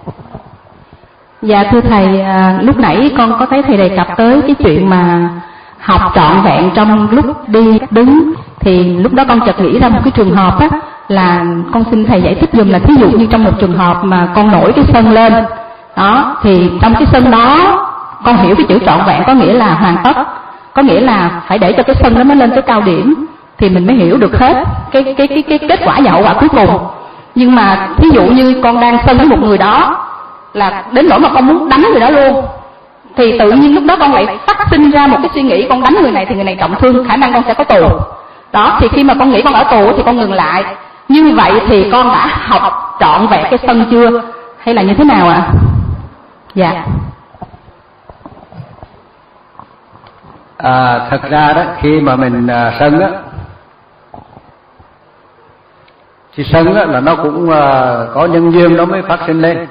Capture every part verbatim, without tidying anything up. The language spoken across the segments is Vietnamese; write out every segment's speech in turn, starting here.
Dạ thưa thầy, à, lúc nãy con có thấy thầy đề cập tới cái chuyện mà học trọn vẹn trong lúc đi đứng, thì lúc đó con chợt nghĩ ra một cái trường hợp á, là con xin thầy giải thích dùm là thí dụ như trong một trường hợp mà con nổi cái sân lên đó, thì trong cái sân đó con hiểu cái chữ trọn vẹn có nghĩa là hoàn tất, có nghĩa là phải để cho cái sân đó nó lên tới cao điểm thì mình mới hiểu được hết cái cái cái cái kết quả và hậu quả cuối cùng. Nhưng mà thí dụ như con đang sân với một người đó là đến nỗi mà con muốn đánh người đó luôn, thì tự nhiên lúc đó con lại phát sinh ra một cái suy nghĩ con đánh người này thì người này trọng thương, khả năng con sẽ có tù đó. Thì khi mà con nghĩ con ở tù thì con ngừng lại. Như vậy thì con đã học trọn vẹn cái sân chưa, hay là như thế nào ạ? À? Dạ. À, thật ra đó, khi mà mình à, sân á, thì sân á là nó cũng à, có nhân duyên nó mới phát sinh lên.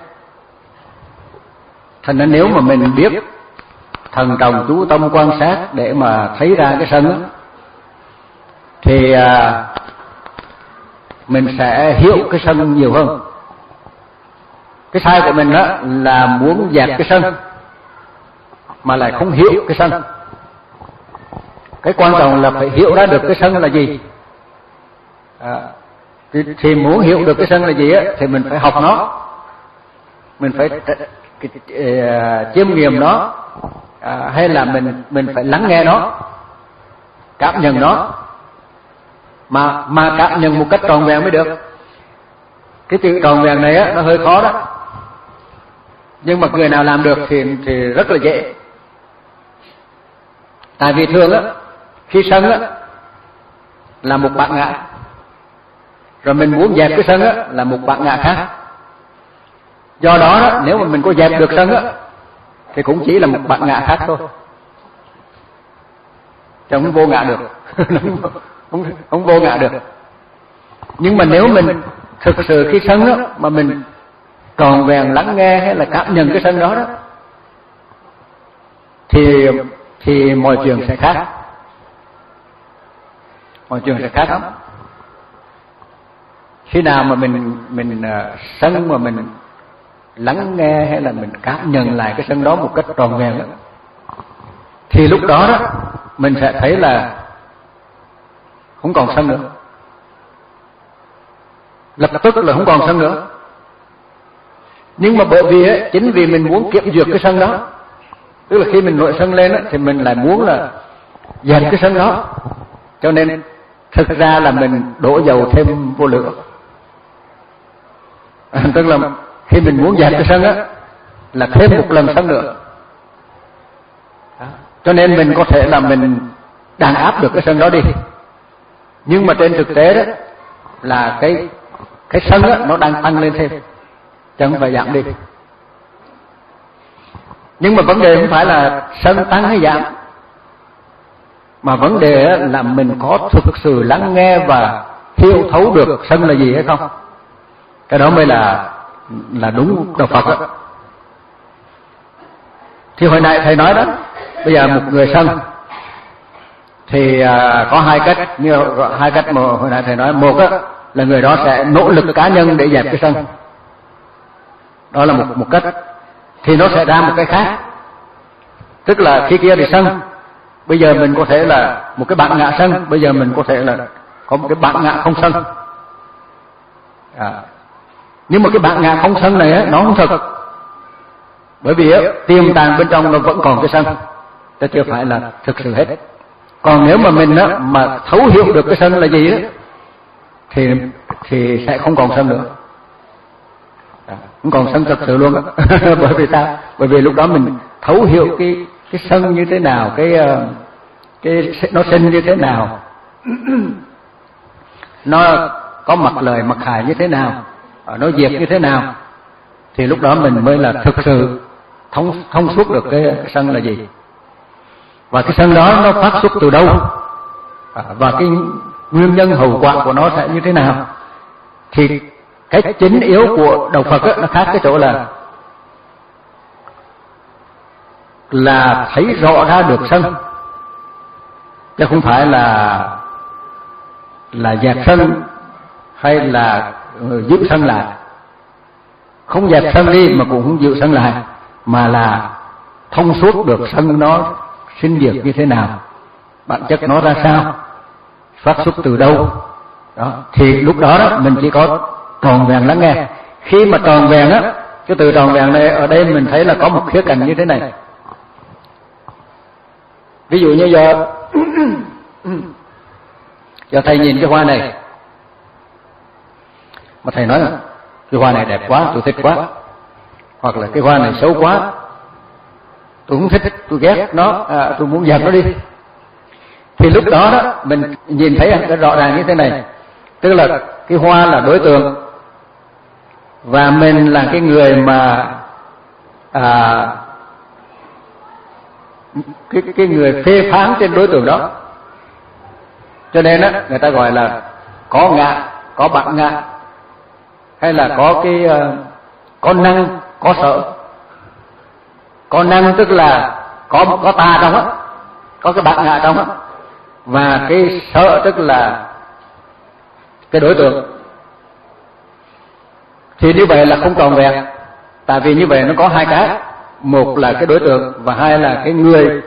Thành ra nếu mà mình biết thần trọng chú tâm quan sát để mà thấy ra cái sân á, thì à, mình sẽ hiểu cái sân nhiều hơn. Cái sai của mình đó là muốn dẹp cái sân mà lại không hiểu cái sân. Cái quan trọng là phải hiểu ra được cái sân là gì. À, thì, thì muốn hiểu được cái sân là gì á, thì mình phải học nó, mình phải uh, chiêm nghiệm nó, à, hay là mình mình phải lắng nghe nó, cảm nhận nó, mà mà cảm nhận một cách tròn vẹn mới được. Cái chữ tròn vẹn này á, nó hơi khó đó, nhưng mà người nào làm được thì thì rất là dễ. Tại vì thường á, khi sân á là một bản ngã, rồi mình muốn dẹp cái sân á là một bản ngã khác. Do đó, đó nếu mà mình có dẹp được sân á thì cũng chỉ là một bản ngã khác thôi, chứ không vô ngã được. không, không vô ngã được. Nhưng mà nếu mình thực sự khi sân á mà mình tròn vẹn lắng nghe hay là cảm nhận cái sân đó đó, thì thì mọi chuyện sẽ khác, mọi chuyện sẽ khác lắm. Khi nào mà mình mình uh, sân mà mình lắng nghe hay là mình cảm nhận lại cái sân đó một cách tròn vẹn đó, thì lúc đó đó mình sẽ thấy là không còn sân nữa, lập tức là không còn sân nữa. Nhưng mà bởi vì ấy, chính vì mình muốn kiểm duyệt cái sân đó, tức là khi mình nổi sân lên ấy, thì mình lại muốn là dẹp cái sân đó, cho nên thực ra là mình đổ dầu thêm vô lửa. À, tức là khi mình muốn dẹp cái sân á là thêm một lần sân nữa. Đó. Cho nên mình có thể là mình đàn áp được cái sân đó đi, nhưng mà trên thực tế đó là cái cái sân á nó đang tăng lên thêm, chứ không phải giảm đi. Nhưng mà vấn đề không phải là sân tăng hay giảm, mà vấn đề là mình có thực sự lắng nghe và hiểu thấu được sân là gì hay không. Cái đó mới là là đúng đạo Phật đó. Thì hồi nãy thầy nói đó, bây giờ một người sân thì à, có hai cách, như hai cách mà hồi nãy thầy nói. Một á, là người đó sẽ nỗ lực cá nhân để dẹp cái sân, đó là một một cách. Thì nó sẽ ra một cái khác, tức là khi kia thì sân, bây giờ mình có thể là một cái bản ngã sân, bây giờ mình có thể là có một cái bản ngã không sân. À, nhưng mà cái bản ngã không sân này á, nó không thật, bởi vì á, tiềm tàng bên trong nó vẫn còn cái sân, chứ chưa phải là thực sự hết. Còn nếu mà mình á, mà thấu hiểu được cái sân là gì á, thì thì sẽ không còn sân nữa, à, không còn sân thật sự luôn á. Bởi vì sao? Bởi vì lúc đó mình thấu hiểu cái cái sân như thế nào, cái cái nó sinh như thế nào, nó có mặt lời mặt hại như thế nào, nó diệt như thế nào, thì lúc đó mình mới là thực sự thông thông suốt được cái sân là gì, và cái sân đó nó phát xuất từ đâu, à, và cái nguyên nhân hậu quả của nó sẽ như thế nào. Thì cái chính yếu của đạo Phật á, nó khác cái chỗ là là thấy rõ ra được sân, chứ không phải là là dẹp sân hay là giữ sân lại. không dẹp sân đi mà cũng không giữ sân lại, mà là thông suốt được sân nó sinh diệt như thế nào, bản chất nó ra sao, phát xuất từ đâu đó, thì lúc đó, đó mình chỉ có tròn vẹn lắng nghe. Khi mà tròn vẹn á, cái từ tròn vẹn này ở đây mình thấy là có một khía cạnh như thế này. Ví dụ như giờ giờ thầy nhìn cái hoa này mà thầy nói là cái hoa này đẹp quá, tôi thích quá, hoặc là cái hoa này xấu quá, tôi không thích, tôi ghét nó, à, tôi muốn dẹp nó đi. Thì lúc đó đó mình nhìn thấy cái rõ ràng như thế này, tức là cái hoa là đối tượng và mình là cái người mà à, cái cái người phê phán trên đối tượng đó. Cho nên á người ta gọi là có ngã, có bản ngã, hay là có cái uh, có năng, có sở. Có năng tức là có có ta trong á, có cái bản ngã trong á, và cái sở tức là cái đối tượng. Thì như vậy là không tròn vẹn, tại vì như vậy nó có hai cái, một là cái đối tượng và hai là cái người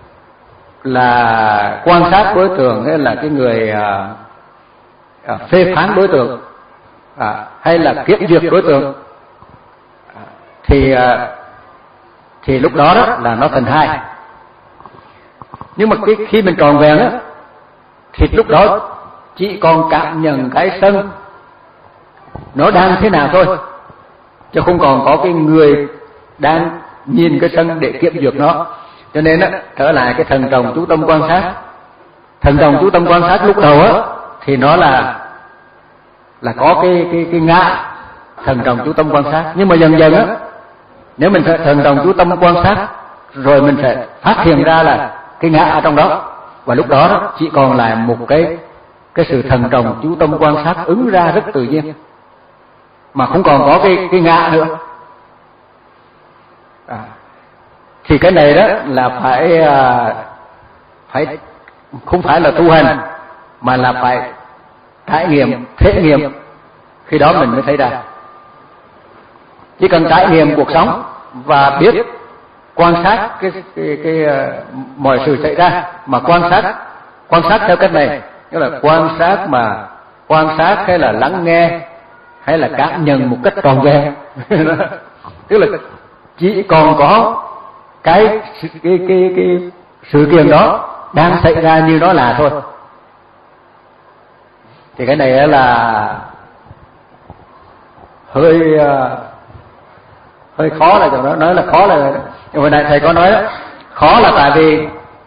là quan sát đối tượng, hay là cái người à, à, phê phán đối tượng, à, hay là kiểm duyệt đối tượng, à, thì à, thì lúc đó đó là nó thành hai. Nhưng mà cái, khi mình tròn vẹn á, thì lúc đó chỉ còn cảm nhận cái sân nó đang thế nào thôi, chứ không còn có cái người đang nhìn cái sân để kiểm duyệt nó. Cho nên á, trở lại cái thần trọng chú tâm quan sát. Thần trọng chú tâm quan sát lúc đầu á thì nó là là có cái cái cái ngã thần trọng chú tâm quan sát, nhưng mà dần dần á, nếu mình thần trọng chú tâm quan sát rồi mình sẽ phát hiện ra là cái ngã ở trong đó, và lúc đó, đó chỉ còn lại một cái cái sự thần trọng chú tâm quan sát ứng ra rất tự nhiên, mà không còn có cái cái ngã nữa. À, thì cái này đó là phải phải không phải là tu hành, mà là phải trải nghiệm, thể nghiệm, khi đó mình mới thấy ra. Chỉ cần trải nghiệm cuộc sống và biết quan sát cái cái, cái, cái mọi sự xảy ra, mà quan sát quan sát theo cách này, tức là quan sát mà quan sát hay là lắng nghe hay là cảm nhận một cách tròn vẹn. Tức là chỉ còn có cái cái cái cái sự kiện đó đang xảy ra như nó là thôi. Thì cái này là hơi hơi khó, là chỗ đó nói là khó là, nhưng hồi nãy thầy có nói đó, khó là tại vì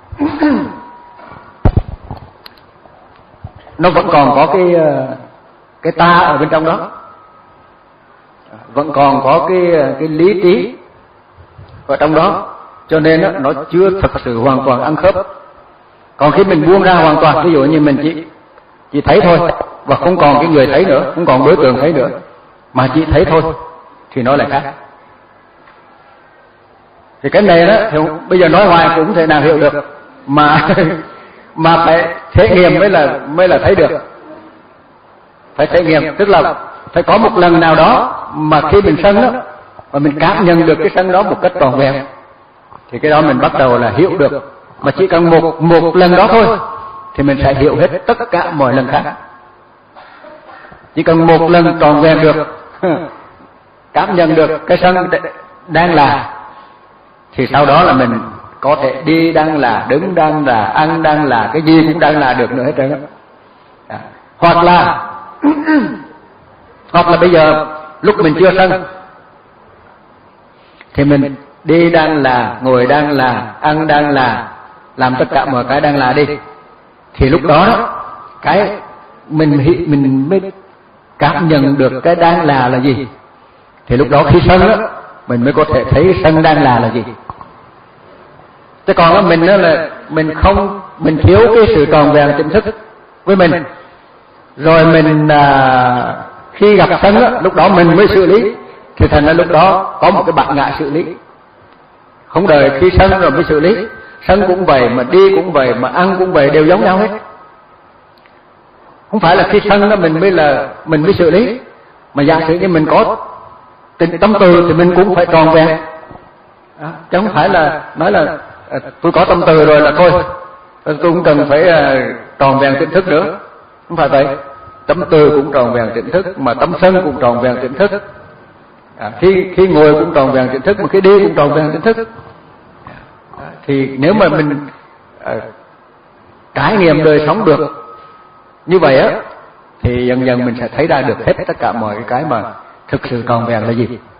nó vẫn còn có cái cái ta ở bên trong đó, vẫn còn có cái cái lý trí ở trong đó, cho nên đó, nó chưa thực sự hoàn toàn ăn khớp. Còn khi mình buông ra hoàn toàn, ví dụ như mình chỉ chỉ thấy thôi, và không còn cái người thấy nữa, không còn đối tượng thấy nữa, mà chỉ thấy thôi, thì nó lại khác. Thì cái này đó thì bây giờ nói hoài cũng không thể nào hiểu được, mà mà phải thể nghiệm mới là mới là thấy được. Phải thể nghiệm, tức là phải có một lần nào đó mà khi mình sân đó, và mình cảm nhận được cái sân đó một cách trọn vẹn, thì cái đó mình bắt đầu là hiểu được. Mà chỉ cần một một lần đó thôi thì mình sẽ hiểu hết tất cả mọi lần khác. Chỉ cần một lần trọn vẹn được, cảm nhận được cái sân đang là, thì sau đó là mình có thể đi đang là, đứng đang là, ăn đang là, cái gì cũng đang là được nữa hết trơn. À, hoặc là hoặc là bây giờ lúc mình chưa sân thì mình đi đang là, ngồi đang là, ăn đang là, làm tất cả mọi cái đang là đi, thì lúc đó, đó cái mình mình mới cảm nhận được cái đang là là gì. Thì lúc đó khi sân đó mình mới có thể thấy sân đang là là gì. Chứ còn đó mình đó là mình không, mình thiếu cái sự tròn vẹn tỉnh thức với mình, rồi mình à, khi gặp sân đó, lúc đó mình mới xử lý, thì thành ra lúc đó có một cái bản ngã xử lý. Không đợi khi sân rồi mới xử lý. Sân cũng vậy, mà đi cũng vậy, mà ăn cũng vậy, đều giống nhau hết. Không phải là khi sân đó mình mới là mình mới xử lý, mà giả sử như mình có tình tâm từ thì mình cũng phải tròn vẹn, à, chứ không phải là nói là à, tôi có tâm từ rồi là thôi, tôi cũng cần phải à, tròn vẹn tỉnh thức nữa. Không phải vậy. Tâm từ cũng tròn vẹn tỉnh thức, mà tâm sân cũng tròn vẹn tỉnh thức. À, khi khi ngồi cũng tròn vẹn tỉnh thức, mà khi đi cũng tròn vẹn tỉnh thức. À, thì nếu mà mình à, trải nghiệm đời sống được như vậy á, thì dần dần mình sẽ thấy ra được hết tất cả mọi cái mà thực sự tròn vẹn là gì.